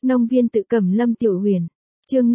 Nông viên tự Cẩm Lâm Tiểu Huyền. Chương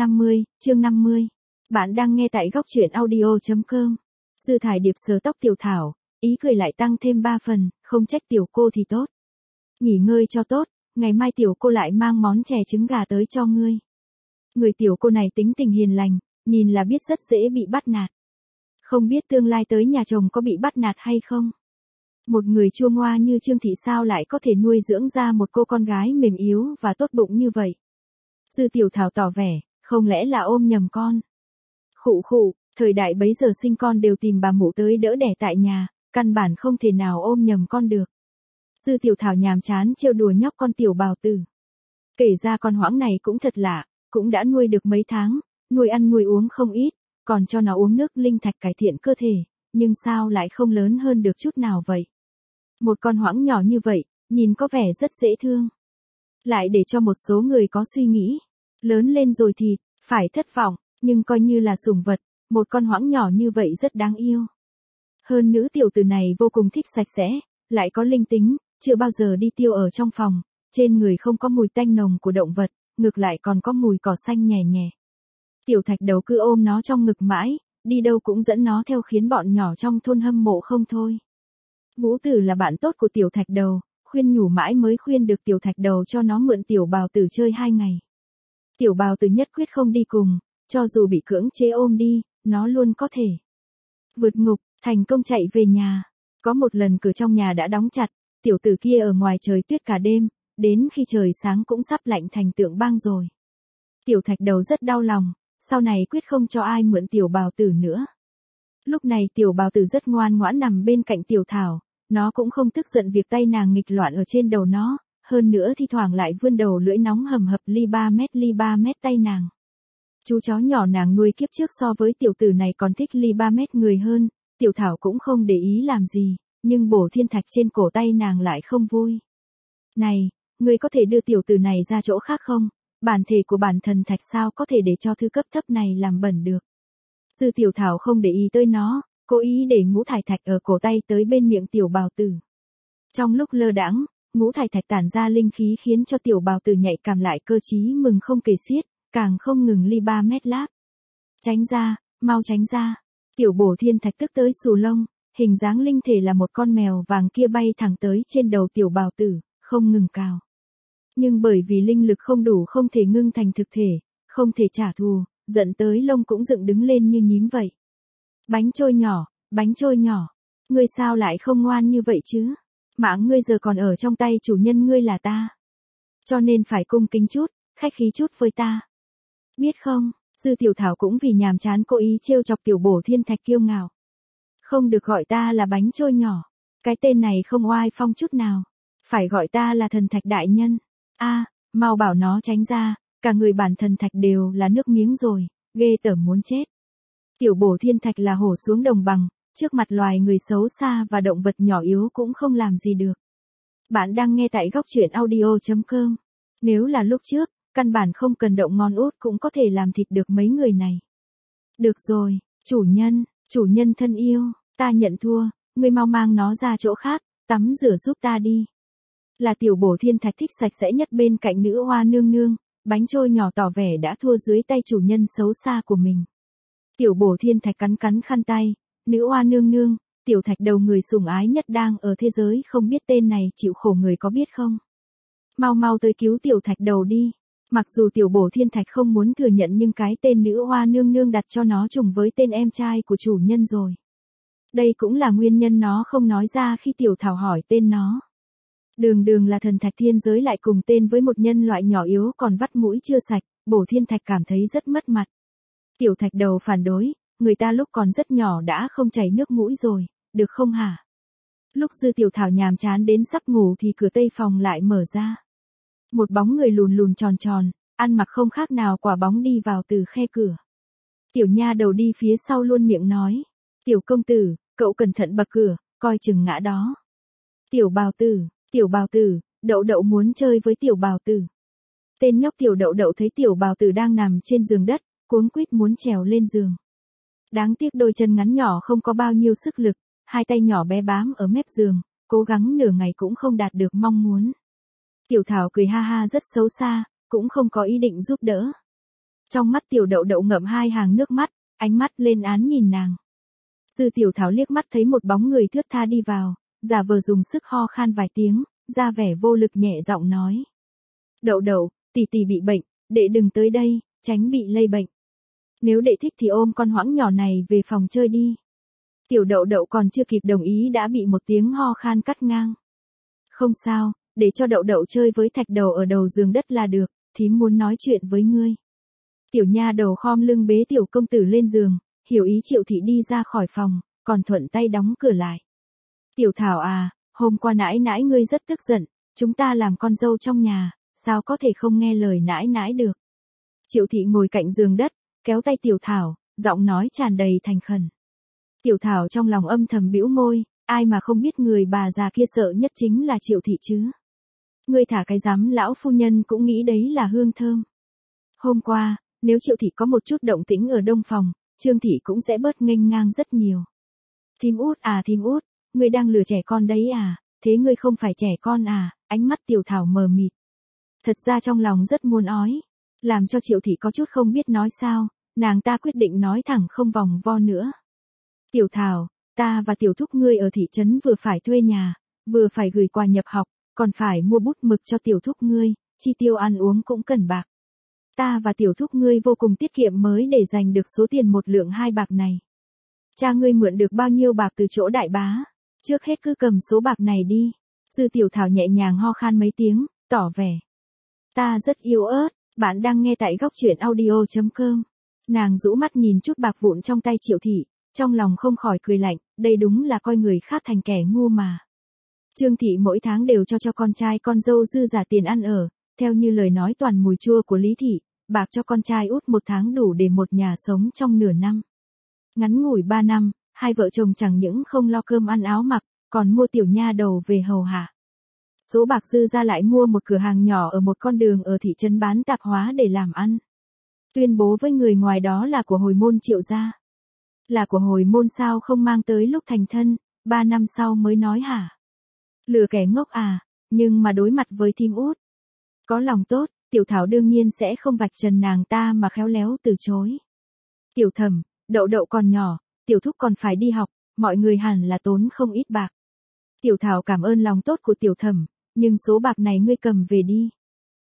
50. Bạn đang nghe tại góc truyện audio.com. Dư Thải Điệp sờ tóc Tiểu Thảo, ý cười lại tăng thêm 3 phần, không trách tiểu cô thì tốt. Nghỉ ngơi cho tốt, ngày mai tiểu cô lại mang món chè trứng gà tới cho ngươi. Người tiểu cô này tính tình hiền lành, nhìn là biết rất dễ bị bắt nạt. Không biết tương lai tới nhà chồng có bị bắt nạt hay không? Một người chua ngoa như Trương Thị sao lại có thể nuôi dưỡng ra một cô con gái mềm yếu và tốt bụng như vậy? Dư Tiểu Thảo tỏ vẻ, không lẽ là ôm nhầm con? Khụ, thời đại bấy giờ sinh con đều tìm bà mụ tới đỡ đẻ tại nhà, căn bản không thể nào ôm nhầm con được. Dư Tiểu Thảo nhàm chán trêu đùa nhóc con Tiểu Bào Tử. Kể ra con hoãng này cũng thật lạ, cũng đã nuôi được mấy tháng, nuôi ăn nuôi uống không ít, còn cho nó uống nước linh thạch cải thiện cơ thể, nhưng sao lại không lớn hơn được chút nào vậy? Một con hoãng nhỏ như vậy, nhìn có vẻ rất dễ thương. Lại để cho một số người có suy nghĩ, lớn lên rồi thì, phải thất vọng, nhưng coi như là sủng vật, một con hoãng nhỏ như vậy rất đáng yêu. Hơn nữ tiểu tử này vô cùng thích sạch sẽ, lại có linh tính, chưa bao giờ đi tiêu ở trong phòng, trên người không có mùi tanh nồng của động vật, ngược lại còn có mùi cỏ xanh nhẹ nhẹ. Tiểu Thạch Đầu cứ ôm nó trong ngực mãi, đi đâu cũng dẫn nó theo khiến bọn nhỏ trong thôn hâm mộ không thôi. Vũ Tử là bạn tốt của Tiểu Thạch Đầu, khuyên nhủ mãi mới khuyên được Tiểu Thạch Đầu cho nó mượn Tiểu Bào Tử chơi 2 ngày. Tiểu Bào Tử nhất quyết không đi cùng, cho dù bị cưỡng chế ôm đi, nó luôn có thể vượt ngục, thành công chạy về nhà. Có một lần cửa trong nhà đã đóng chặt, tiểu tử kia ở ngoài trời tuyết cả đêm, đến khi trời sáng cũng sắp lạnh thành tượng băng rồi. Tiểu Thạch Đầu rất đau lòng, sau này quyết không cho ai mượn Tiểu Bào Tử nữa. Lúc này Tiểu Bào Tử rất ngoan ngoãn nằm bên cạnh Tiểu Thảo, nó cũng không tức giận việc tay nàng nghịch loạn ở trên đầu nó, hơn nữa thi thoảng lại vươn đầu lưỡi nóng hầm hập ly 3 mét tay nàng. Chú chó nhỏ nàng nuôi kiếp trước so với tiểu tử này còn thích ly 3 mét người hơn, Tiểu Thảo cũng không để ý làm gì, nhưng bổ thiên thạch trên cổ tay nàng lại không vui. Này, ngươi có thể đưa tiểu tử này ra chỗ khác không? Bản thể của bản thần thạch sao có thể để cho thứ cấp thấp này làm bẩn được? Dư Tiểu Thảo không để ý tới nó, cố ý để ngũ thải thạch ở cổ tay tới bên miệng Tiểu Bào Tử. Trong lúc lơ đãng, ngũ thải thạch tản ra linh khí khiến cho Tiểu Bào Tử nhạy cảm lại cơ trí mừng không kể xiết, càng không ngừng ly 3 mét láp. Tránh ra, mau tránh ra. Tiểu bổ thiên thạch tức tới xù lông, hình dáng linh thể là một con mèo vàng kia bay thẳng tới trên đầu Tiểu Bào Tử, không ngừng cào. Nhưng bởi vì linh lực không đủ không thể ngưng thành thực thể, không thể trả thù, giận tới lông cũng dựng đứng lên như nhím vậy. Bánh trôi nhỏ, ngươi sao lại không ngoan như vậy chứ? Mạng ngươi giờ còn ở trong tay chủ nhân ngươi là ta. Cho nên phải cung kính chút, khách khí chút với ta. Biết không, Dư Tiểu Thảo cũng vì nhàm chán cố ý trêu chọc Tiểu bổ thiên thạch kiêu ngạo. Không được gọi ta là bánh trôi nhỏ, cái tên này không oai phong chút nào. Phải gọi ta là thần thạch đại nhân. Mau bảo nó tránh ra, cả người bản thần thạch đều là nước miếng rồi, ghê tởm muốn chết. Tiểu bổ thiên thạch là hổ xuống đồng bằng, trước mặt loài người xấu xa và động vật nhỏ yếu cũng không làm gì được. Bạn đang nghe tại góc truyện audio.com. Nếu là lúc trước, căn bản không cần động ngón út cũng có thể làm thịt được mấy người này. Được rồi, chủ nhân thân yêu, ta nhận thua, ngươi mau mang nó ra chỗ khác, tắm rửa giúp ta đi. Là Tiểu bổ thiên thạch thích sạch sẽ nhất bên cạnh nữ hoa nương nương, bánh trôi nhỏ tỏ vẻ đã thua dưới tay chủ nhân xấu xa của mình. Tiểu bổ thiên thạch cắn khăn tay, nữ hoa nương nương, Tiểu Thạch Đầu người sủng ái nhất đang ở thế giới không biết tên này chịu khổ người có biết không? Mau tới cứu Tiểu Thạch Đầu đi. Mặc dù Tiểu bổ thiên thạch không muốn thừa nhận nhưng cái tên nữ hoa nương nương đặt cho nó trùng với tên em trai của chủ nhân rồi. Đây cũng là nguyên nhân nó không nói ra khi Tiểu Thảo hỏi tên nó. Đường là thần thạch thiên giới lại cùng tên với một nhân loại nhỏ yếu còn vắt mũi chưa sạch, bổ thiên thạch cảm thấy rất mất mặt. Tiểu Thạch Đầu phản đối, người ta lúc còn rất nhỏ đã không chảy nước mũi rồi, được không hả? Lúc Dư Tiểu Thảo nhàm chán đến sắp ngủ thì cửa tây phòng lại mở ra. Một bóng người lùn tròn, ăn mặc không khác nào quả bóng đi vào từ khe cửa. Tiểu nha đầu đi phía sau luôn miệng nói. Tiểu công tử, cậu cẩn thận bậc cửa, coi chừng ngã đó. Tiểu Bào Tử, Đậu Đậu muốn chơi với Tiểu Bào Tử. Tên nhóc Tiểu Đậu Đậu thấy Tiểu Bào Tử đang nằm trên giường đất, cuống quýt muốn trèo lên giường. Đáng tiếc đôi chân ngắn nhỏ không có bao nhiêu sức lực, hai tay nhỏ bé bám ở mép giường, cố gắng nửa ngày cũng không đạt được mong muốn. Tiểu Thảo cười ha ha rất xấu xa, cũng không có ý định giúp đỡ. Trong mắt tiểu đậu đậu ngậm hai hàng nước mắt, ánh mắt lên án nhìn nàng. Dư tiểu thảo liếc mắt thấy một bóng người thướt tha đi vào, giả vờ dùng sức ho khan vài tiếng, ra vẻ vô lực nhẹ giọng nói. Đậu đậu, tỷ tỷ bị bệnh, đệ đừng tới đây, tránh bị lây bệnh. Nếu đệ thích thì ôm con hoãng nhỏ này về phòng chơi đi. Tiểu đậu đậu còn chưa kịp đồng ý đã bị một tiếng ho khan cắt ngang. Không sao, để cho đậu đậu chơi với thạch đầu ở đầu giường đất là được, thím muốn nói chuyện với ngươi. Tiểu nha đầu khom lưng bế tiểu công tử lên giường, hiểu ý Triệu thị đi ra khỏi phòng, còn thuận tay đóng cửa lại. Tiểu Thảo à, hôm qua nãi nãi ngươi rất tức giận, chúng ta làm con dâu trong nhà, sao có thể không nghe lời nãi nãi được. Triệu thị ngồi cạnh giường đất, kéo tay Tiểu Thảo, giọng nói tràn đầy thành khẩn. Tiểu Thảo trong lòng âm thầm bĩu môi, ai mà không biết người bà già kia sợ nhất chính là Triệu thị chứ. Ngươi thả cái dám lão phu nhân cũng nghĩ đấy là hương thơm. Hôm qua, nếu Triệu thị có một chút động tĩnh ở đông phòng, Trương thị cũng sẽ bớt nghênh ngang rất nhiều. Thím út, ngươi đang lừa trẻ con đấy à, thế ngươi không phải trẻ con à, ánh mắt Tiểu Thảo mờ mịt. Thật ra trong lòng rất muốn ói, làm cho Triệu thị có chút không biết nói sao, nàng ta quyết định nói thẳng không vòng vo nữa. Tiểu Thảo, ta và tiểu thúc ngươi ở thị trấn vừa phải thuê nhà, vừa phải gửi quà nhập học, còn phải mua bút mực cho tiểu thúc ngươi, chi tiêu ăn uống cũng cần bạc. Ta và tiểu thúc ngươi vô cùng tiết kiệm mới để dành được số tiền 1 lượng 2 bạc này. Cha ngươi mượn được bao nhiêu bạc từ chỗ đại bá, trước hết cứ cầm số bạc này đi. Dư Tiểu Thảo nhẹ nhàng ho khan mấy tiếng, tỏ vẻ. Ta rất yếu ớt, bạn đang nghe tại góc truyện audio.com. Nàng rũ mắt nhìn chút bạc vụn trong tay Triệu thị, trong lòng không khỏi cười lạnh, đây đúng là coi người khác thành kẻ ngu mà. Trương thị mỗi tháng đều cho con trai con dâu dư giả tiền ăn ở, theo như lời nói toàn mùi chua của Lý thị, bạc cho con trai út 1 tháng đủ để một nhà sống trong nửa năm. Ngắn ngủi 3 năm, hai vợ chồng chẳng những không lo cơm ăn áo mặc, còn mua tiểu nha đầu về hầu hạ. Số bạc dư ra lại mua một cửa hàng nhỏ ở một con đường ở thị trấn bán tạp hóa để làm ăn. Tuyên bố với người ngoài đó là của hồi môn Triệu gia. Là của hồi môn sao không mang tới lúc thành thân, 3 năm sau mới nói hả? Lừa kẻ ngốc à, nhưng mà đối mặt với thím út. Có lòng tốt, Tiểu Thảo đương nhiên sẽ không vạch trần nàng ta mà khéo léo từ chối. Tiểu Thẩm, đậu đậu còn nhỏ, tiểu thúc còn phải đi học, mọi người hẳn là tốn không ít bạc. Tiểu Thảo cảm ơn lòng tốt của Tiểu Thẩm, nhưng số bạc này ngươi cầm về đi.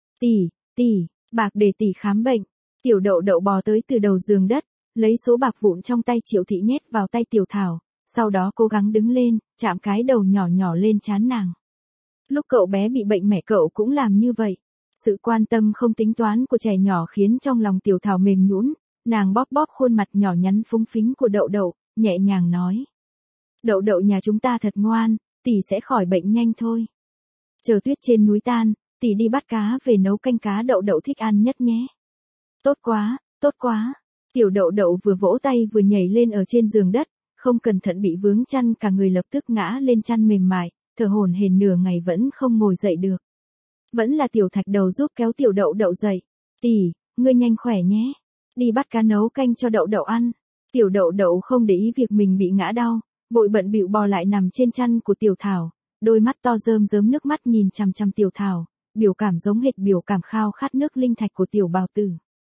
Tỷ, bạc để tỷ khám bệnh. Tiểu đậu đậu bò tới từ đầu giường đất, lấy số bạc vụn trong tay Triệu thị nhét vào tay Tiểu Thảo, sau đó cố gắng đứng lên, chạm cái đầu nhỏ nhỏ lên trán nàng. Lúc cậu bé bị bệnh mẹ cậu cũng làm như vậy. Sự quan tâm không tính toán của trẻ nhỏ khiến trong lòng Tiểu Thảo mềm nhũn, nàng bóp bóp khuôn mặt nhỏ nhắn phúng phính của đậu đậu, nhẹ nhàng nói. Đậu đậu nhà chúng ta thật ngoan, tỷ sẽ khỏi bệnh nhanh thôi. Chờ tuyết trên núi tan, tỷ đi bắt cá về nấu canh cá đậu đậu thích ăn nhất nhé. Tốt quá. Tiểu đậu đậu vừa vỗ tay vừa nhảy lên ở trên giường đất, không cẩn thận bị vướng chăn cả người lập tức ngã lên chăn mềm mại, thở hổn hển nửa ngày vẫn không ngồi dậy được. Vẫn là Tiểu Thạch Đầu giúp kéo tiểu đậu đậu dậy. Tỷ, ngươi nhanh khỏe nhé. Đi bắt cá nấu canh cho đậu đậu ăn. Tiểu đậu đậu không để ý việc mình bị ngã đau, vội bận bịu bò lại nằm trên chăn của Tiểu Thảo, đôi mắt to rơm rớm nước mắt nhìn chằm chằm Tiểu Thảo, biểu cảm giống hệt biểu cảm khao khát nước linh thạch của tiểu bào tử.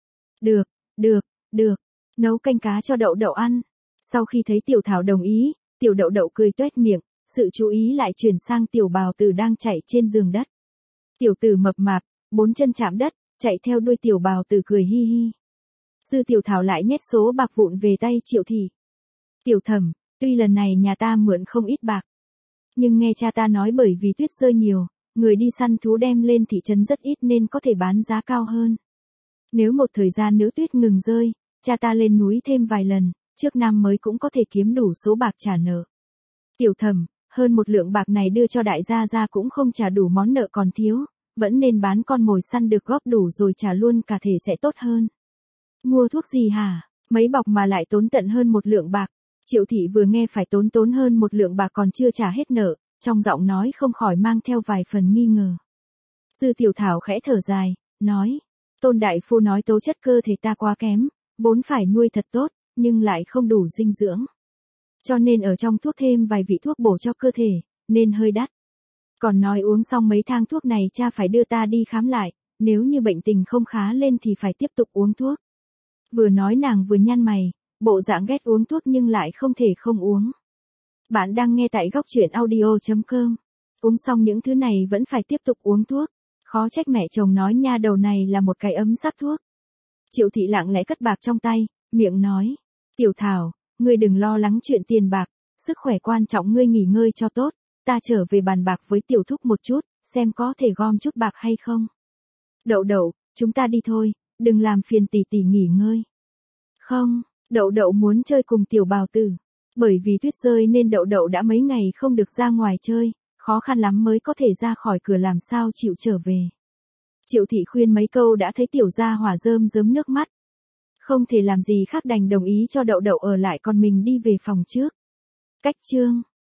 Được, nấu canh cá cho đậu đậu ăn. Sau khi thấy Tiểu Thảo đồng ý, tiểu đậu đậu cười toét miệng, sự chú ý lại chuyển sang tiểu bào tử đang chạy trên giường đất. Tiểu tử mập mạp, 4 chân chạm đất, chạy theo đuôi tiểu bào tử cười hi hi. Dư Tiểu Thảo lại nhét số bạc vụn về tay Triệu thị. Tiểu Thẩm, tuy lần này nhà ta mượn không ít bạc, nhưng nghe cha ta nói bởi vì tuyết rơi nhiều, người đi săn thú đem lên thị trấn rất ít nên có thể bán giá cao hơn. Nếu một thời gian nữa tuyết ngừng rơi, cha ta lên núi thêm vài lần, trước năm mới cũng có thể kiếm đủ số bạc trả nợ. Tiểu Thẩm, hơn 1 lượng bạc này đưa cho đại gia gia cũng không trả đủ món nợ còn thiếu, vẫn nên bán con mồi săn được góp đủ rồi trả luôn cả thể sẽ tốt hơn. Mua thuốc gì hả? Mấy bọc mà lại tốn tận hơn 1 lượng bạc. Triệu thị vừa nghe phải tốn hơn 1 lượng bạc còn chưa trả hết nợ, trong giọng nói không khỏi mang theo vài phần nghi ngờ. Dư Tiểu Thảo khẽ thở dài, nói, Tôn đại phu nói tố chất cơ thể ta quá kém, vốn phải nuôi thật tốt, nhưng lại không đủ dinh dưỡng. Cho nên ở trong thuốc thêm vài vị thuốc bổ cho cơ thể, nên hơi đắt. Còn nói uống xong mấy thang thuốc này cha phải đưa ta đi khám lại, nếu như bệnh tình không khá lên thì phải tiếp tục uống thuốc. Vừa nói nàng vừa nhăn mày, bộ dạng ghét uống thuốc nhưng lại không thể không uống. Bạn đang nghe tại góc truyện audio.com. Uống xong những thứ này vẫn phải tiếp tục uống thuốc. Khó trách mẹ chồng nói nha đầu này là một cái ấm sắc thuốc. Triệu thị lặng lẽ cất bạc trong tay, miệng nói. Tiểu Thảo, ngươi đừng lo lắng chuyện tiền bạc, sức khỏe quan trọng, ngươi nghỉ ngơi cho tốt. Ta trở về bàn bạc với tiểu thúc một chút, xem có thể gom chút bạc hay không. Đậu đậu, chúng ta đi thôi, đừng làm phiền tỷ tỷ nghỉ ngơi. Không, đậu đậu muốn chơi cùng tiểu bào tử. Bởi vì tuyết rơi nên đậu đậu đã mấy ngày không được ra ngoài chơi, khó khăn lắm mới có thể ra khỏi cửa, làm sao chịu trở về. Triệu thị khuyên mấy câu đã thấy tiểu gia hỏa rơm rớm nước mắt. Không thể làm gì khác đành đồng ý cho đậu đậu ở lại, còn mình đi về phòng trước. Cách chương